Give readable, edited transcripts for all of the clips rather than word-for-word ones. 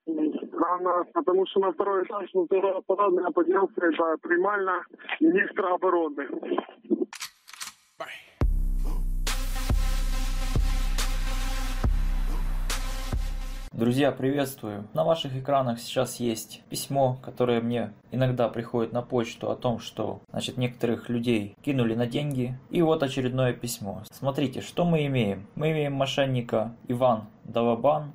Странно, потому что на второй этаж, ну, подобное поднялся, это примально министра обороны. Друзья, приветствую! На ваших экранах сейчас есть письмо, которое мне иногда приходит на почту о том, что, некоторых людей кинули на деньги. И вот очередное письмо. Смотрите, что мы имеем. Мы имеем мошенника Иван Давабан,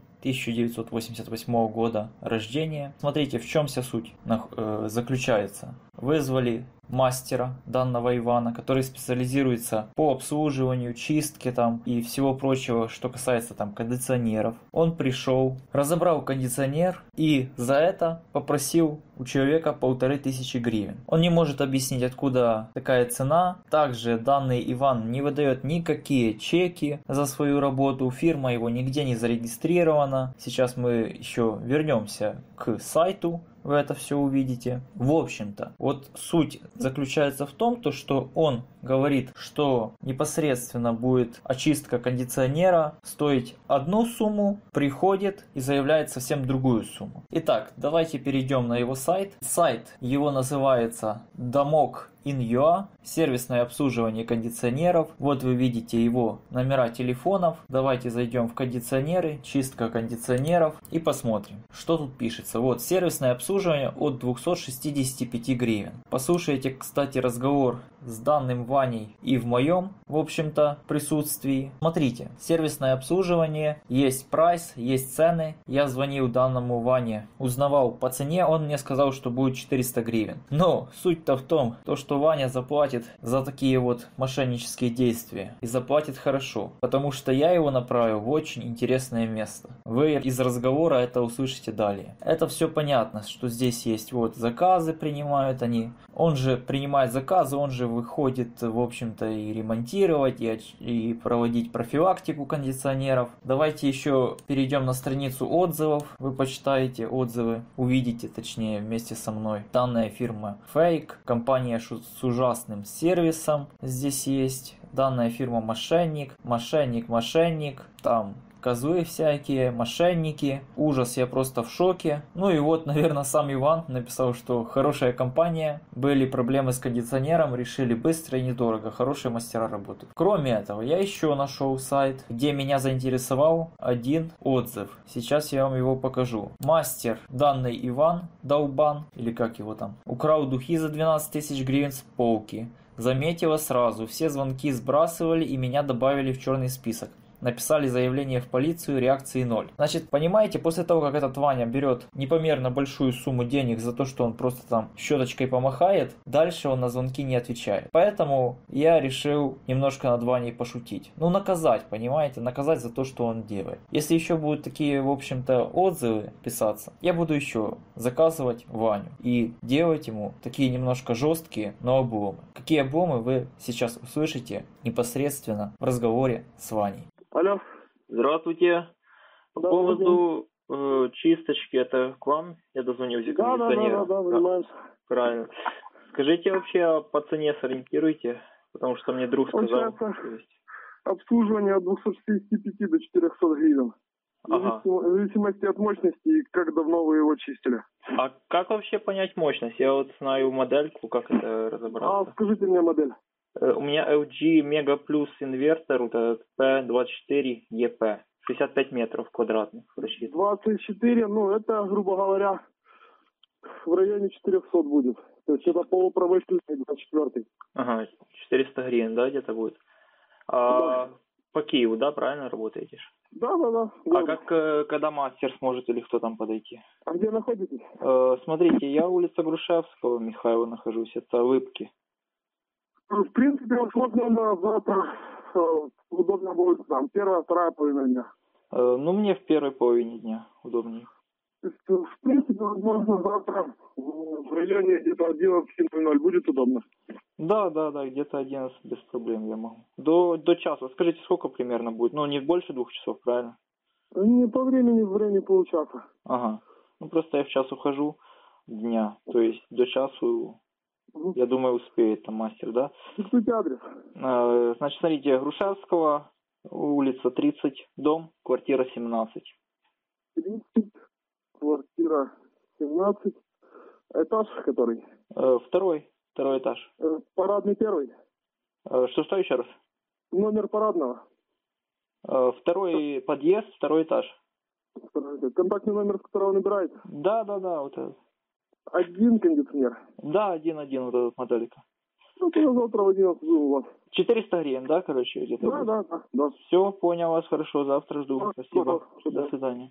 1988 года рождения. Смотрите, в чем вся суть заключается. Вызвали мастера данного Ивана, который специализируется по обслуживанию, чистке и всего прочего, что касается кондиционеров. Он пришел, разобрал кондиционер и за это попросил у человека 1500 гривен. Он не может объяснить, откуда такая цена. Также данный Иван не выдает никакие чеки за свою работу, фирма его нигде не зарегистрирована. Сейчас мы еще вернемся к сайту, вы это все увидите. В общем-то, вот суть заключается в том, что он говорит, что непосредственно будет очистка кондиционера стоить одну сумму, приходит и заявляет совсем другую сумму. Итак, давайте перейдем на его сайт. Сайт его называется Damok.in.ua, сервисное обслуживание кондиционеров. Вот вы видите его номера телефонов. Давайте зайдем в кондиционеры, чистка кондиционеров и посмотрим, что тут пишется. Вот сервисное обслуживание от 265 гривен. Послушайте, кстати, разговор с данным Ваней и в моем, в общем-то, присутствии. Смотрите, сервисное обслуживание, есть прайс, есть цены. Я звонил данному Ване, узнавал по цене, он мне сказал, что будет 400 гривен. Но суть-то в том, что Ваня заплатит за такие вот мошеннические действия. И заплатит хорошо, потому что я его направил в очень интересное место. Вы из разговора это услышите далее. Это все понятно, что здесь есть вот заказы, принимают они. Он же принимает заказы, он же выходит, в общем-то, и ремонтировать, и проводить профилактику кондиционеров. Давайте еще перейдем на страницу отзывов. Вы почитаете отзывы, увидите, точнее, вместе со мной. Данная фирма фейк, компания с ужасным сервисом здесь есть. Данная фирма мошенник, там козлы всякие, мошенники, ужас, я просто в шоке. Ну и вот, наверное, сам Иван написал, что хорошая компания, были проблемы с кондиционером, решили быстро и недорого, хорошие мастера работают. Кроме этого, я еще нашел сайт, где меня заинтересовал один отзыв. Сейчас я вам его покажу. Мастер, данный Иван Долбан, или как его там, украл духи за 12 тысяч гривен с полки. Заметила сразу, все звонки сбрасывали и меня добавили в черный список. Написали заявление в полицию, реакции 0. Значит, понимаете, после того, как этот Ваня берет непомерно большую сумму денег за то, что он просто там щеточкой помахает, дальше он на звонки не отвечает. Поэтому я решил немножко над Ваней пошутить. Ну, наказать, понимаете, наказать за то, что он делает. Если еще будут такие, в общем-то, отзывы писаться, я буду еще заказывать Ваню и делать ему такие немножко жесткие, но обломы. Какие обломы вы сейчас услышите непосредственно в разговоре с Ваней. Алло. Здравствуйте. По поводу чисточки, это к вам? Я дозвонился кондиционера. Да, понимаешь. Правильно. Скажите вообще по цене сориентируйте, потому что мне друг сказал. Обслуживание от 265 до 400 гривен. Ага. В зависимости от мощности и как давно вы его чистили. А как вообще понять мощность? Я вот знаю модельку, как это разобраться. Скажите мне модель. У меня LG Mega Plus инвертор, это P24EP, 65 метров квадратных рассчитан. 24, это, грубо говоря, в районе 400 будет. То есть это полупромышленный 24. Ага, 400 гривен, да, где-то будет? Да. По Киеву, да, правильно работаете? Да. А когда мастер сможет или кто там подойти? А где находитесь? Смотрите, я улица Грушевского, Михаила нахожусь, это Лыпки. В принципе, возможно, на завтра удобно будет там, первая, вторая половина дня. Мне в первой половине дня удобнее. То есть, в принципе, возможно, завтра в районе где-то 11:00 будет удобно. Да, где-то 11 без проблем я могу. До часа. Скажите, сколько примерно будет? Не больше 2 часов, правильно? Не по времени, в районе получаса. Ага. Просто я в час ухожу дня, то есть до часу. Я думаю, успеет там мастер, да? Диктуйте адрес. Значит, смотрите, Грушевского, улица 30, дом, квартира 17. 30, квартира 12. Этаж который? Второй этаж. Парадный первый. Что еще раз? Номер парадного. Второй подъезд, второй этаж. Контактный номер, с которого набирает? Да, вот этот. Один кондиционер? Да, один вот этот моделика. Ну, тогда завтра в 11 буду у вас. 400 гривен, да, короче, где-то? Да. Все, понял вас, хорошо, завтра жду. Да, Спасибо. да. До свидания.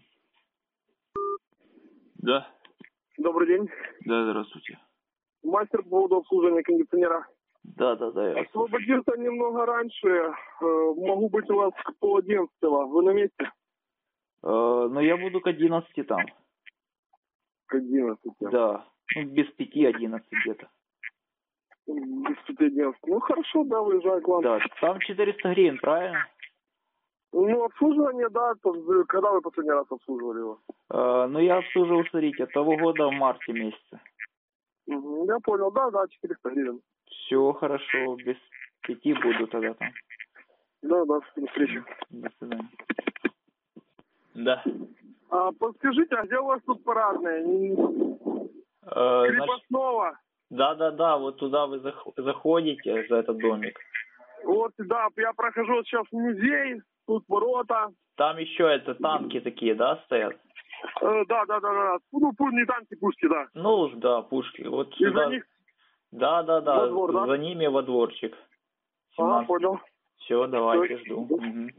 Да. Добрый день. Да, здравствуйте. Мастер по поводу обслуживания кондиционера. Да, я. Освободился немного раньше. Могу быть у вас к 10:30. Вы на месте? Но я буду к 11 там. К 11. Да. Ну, без 5:11 где-то. Без 5:11. Ну, хорошо, да, выезжаю к вам. Да, там 400 гривен, правильно? Ну, обслуживание, да. Когда вы последний раз обслуживали его? Ну, я обслуживал, смотрите, того года в марте месяце. Я понял, да, 400 гривен. Все хорошо, без 5 буду тогда там. Да, до встречи. До свидания. Да. Подскажите, а где у вас тут парадная? Крепостного. Да, вот туда вы заходите, за этот домик. Вот, да, я прохожу сейчас в музей, тут ворота. Там еще танки такие, да, стоят? Да. Ну, не танки, пушки, да. Ну, да, пушки. Вот И сюда. за них? Да. Во двор, да? За ними во дворчик. 17. Понял. Все, давайте, жду. Угу.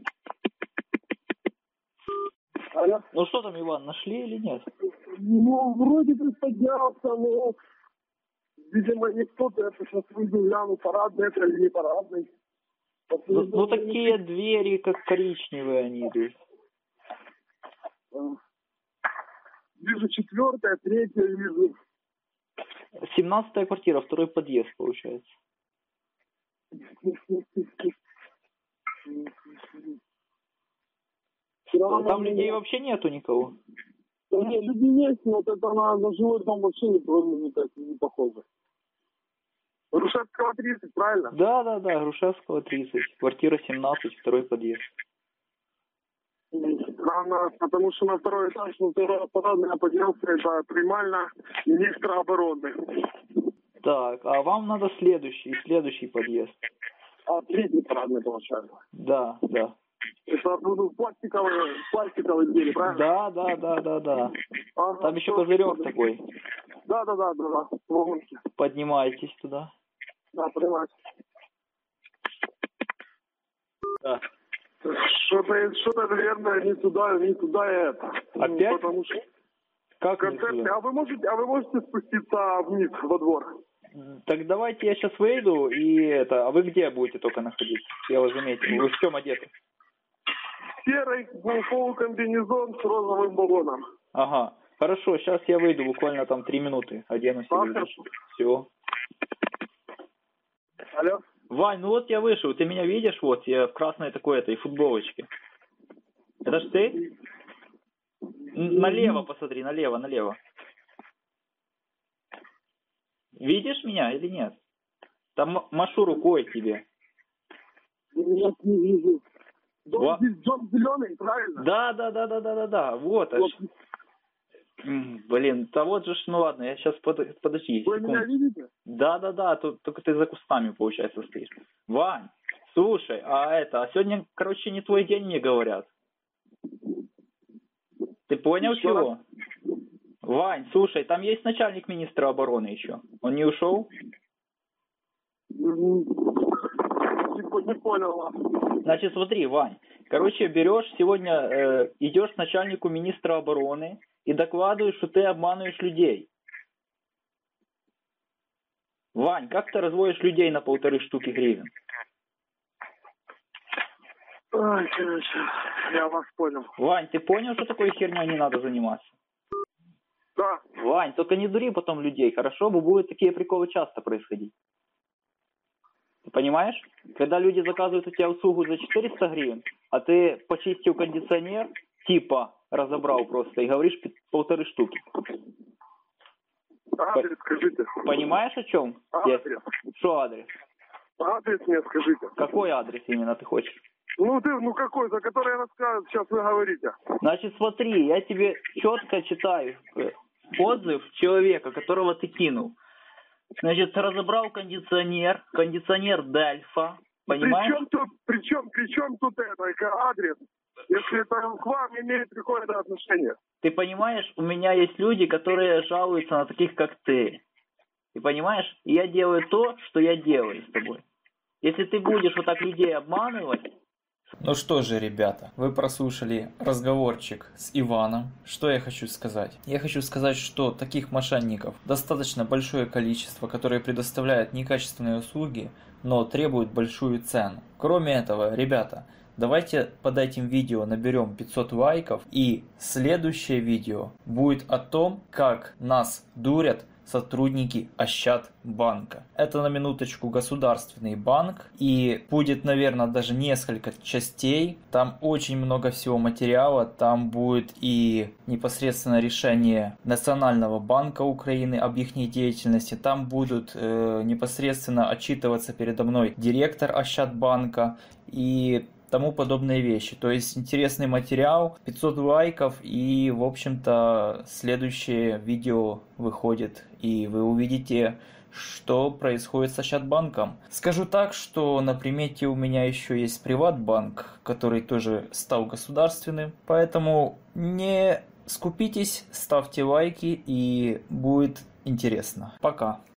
Алло. Ну что там, Иван, нашли или нет? Ну, вроде бы поднялся, но, видимо, никто-то, я сейчас выйду, гляну, парадный это или не парадный. Ну, такие двери, как коричневые они идут. Вижу 4-я, 3-я вижу. 17-я квартира, второй подъезд, получается. Там людей вообще нету никого? Нет, людей есть, но вот это на жилой дом вообще не похоже. Грушевского 30, правильно? Да, Грушевского 30, квартира 17, второй подъезд. Потому что на второй этаж, парадный поднялся, это примально министра обороны. Так, а вам надо следующий подъезд. Третий парадный, получается. Да. Это пластиковые двери, правильно? Да. Ага, там еще козырек такой. Да. Вагонки. Поднимайтесь туда. Да, понимаете. Да. Что-то, наверное, не туда это. Опять? Потому что как концерты. А вы можете спуститься вниз во двор? Так давайте я сейчас выйду а вы где будете только находиться? Я вас заметил. Вы в чем одеты? Серый полукомбинезон с розовым баллоном. Ага. Хорошо, сейчас я выйду буквально там 3 минуты. Оденусь и выйду. Все. Алло? Вань, ну вот я вышел, ты меня видишь, вот, я в красной такой футболочке. Это ж ты? Налево посмотри, налево. Видишь меня или нет? Там машу рукой тебе. Нет, не вижу. Дом зеленый, правильно? Да. Вот аж. Блин, да вот же, ну ладно, я сейчас подожди. Вы меня видите? Да, только ты за кустами, получается, стоишь. Вань, слушай, а сегодня, короче, не твой день, мне говорят. Ты понял чего? Вань, слушай, там есть начальник министра обороны еще. Он не ушел? Не понял вас. Значит, смотри, Вань. Короче, берешь сегодня, идешь к начальнику министра обороны и докладываешь, что ты обманываешь людей. Вань, как ты разводишь людей на 1,5 штуки гривен? Ой, короче, я вас понял. Вань, ты понял, что такой херней не надо заниматься? Да. Вань, только не дури потом людей, хорошо? Бо будут такие приколы часто происходить. Ты понимаешь? Когда люди заказывают у тебя услугу за 400 гривен, а ты почистил кондиционер, типа разобрал просто, и говоришь 1,5 штуки. Адрес скажите. Понимаешь, о чем? Адрес. Что адрес? Адрес мне скажите. Какой адрес именно ты хочешь? Ну какой, за который я рассказываю, сейчас вы говорите. Значит, смотри, я тебе четко читаю. отзыв человека, которого ты кинул. Значит, разобрал кондиционер Дельфа, понимаешь? Причем тут это адрес, если это к вам имеет какое-то отношение? Ты понимаешь, у меня есть люди, которые жалуются на таких, как ты. Ты понимаешь? И я делаю то, что я делаю с тобой. Если ты будешь вот так людей обманывать... Ну что же, ребята, вы прослушали разговорчик с Иваном. Что я хочу сказать? Я хочу сказать, что таких мошенников достаточно большое количество, которые предоставляют некачественные услуги, но требуют большую цену. Кроме этого, ребята, давайте под этим видео наберем 500 лайков, и следующее видео будет о том, как нас дурят сотрудники Ощадбанка. Это, на минуточку, государственный банк, и будет, наверное, даже несколько частей. Там очень много всего материала, там будет и непосредственно решение Национального банка Украины об их деятельности, там будут непосредственно отчитываться передо мной директор Ощадбанка и тому подобные вещи. То есть интересный материал, 500 лайков, и, в общем-то, следующее видео выходит, и вы увидите, что происходит с Ощадбанком. Скажу так, что на примете у меня еще есть Приватбанк, который тоже стал государственным, поэтому не скупитесь, ставьте лайки, и будет интересно. Пока.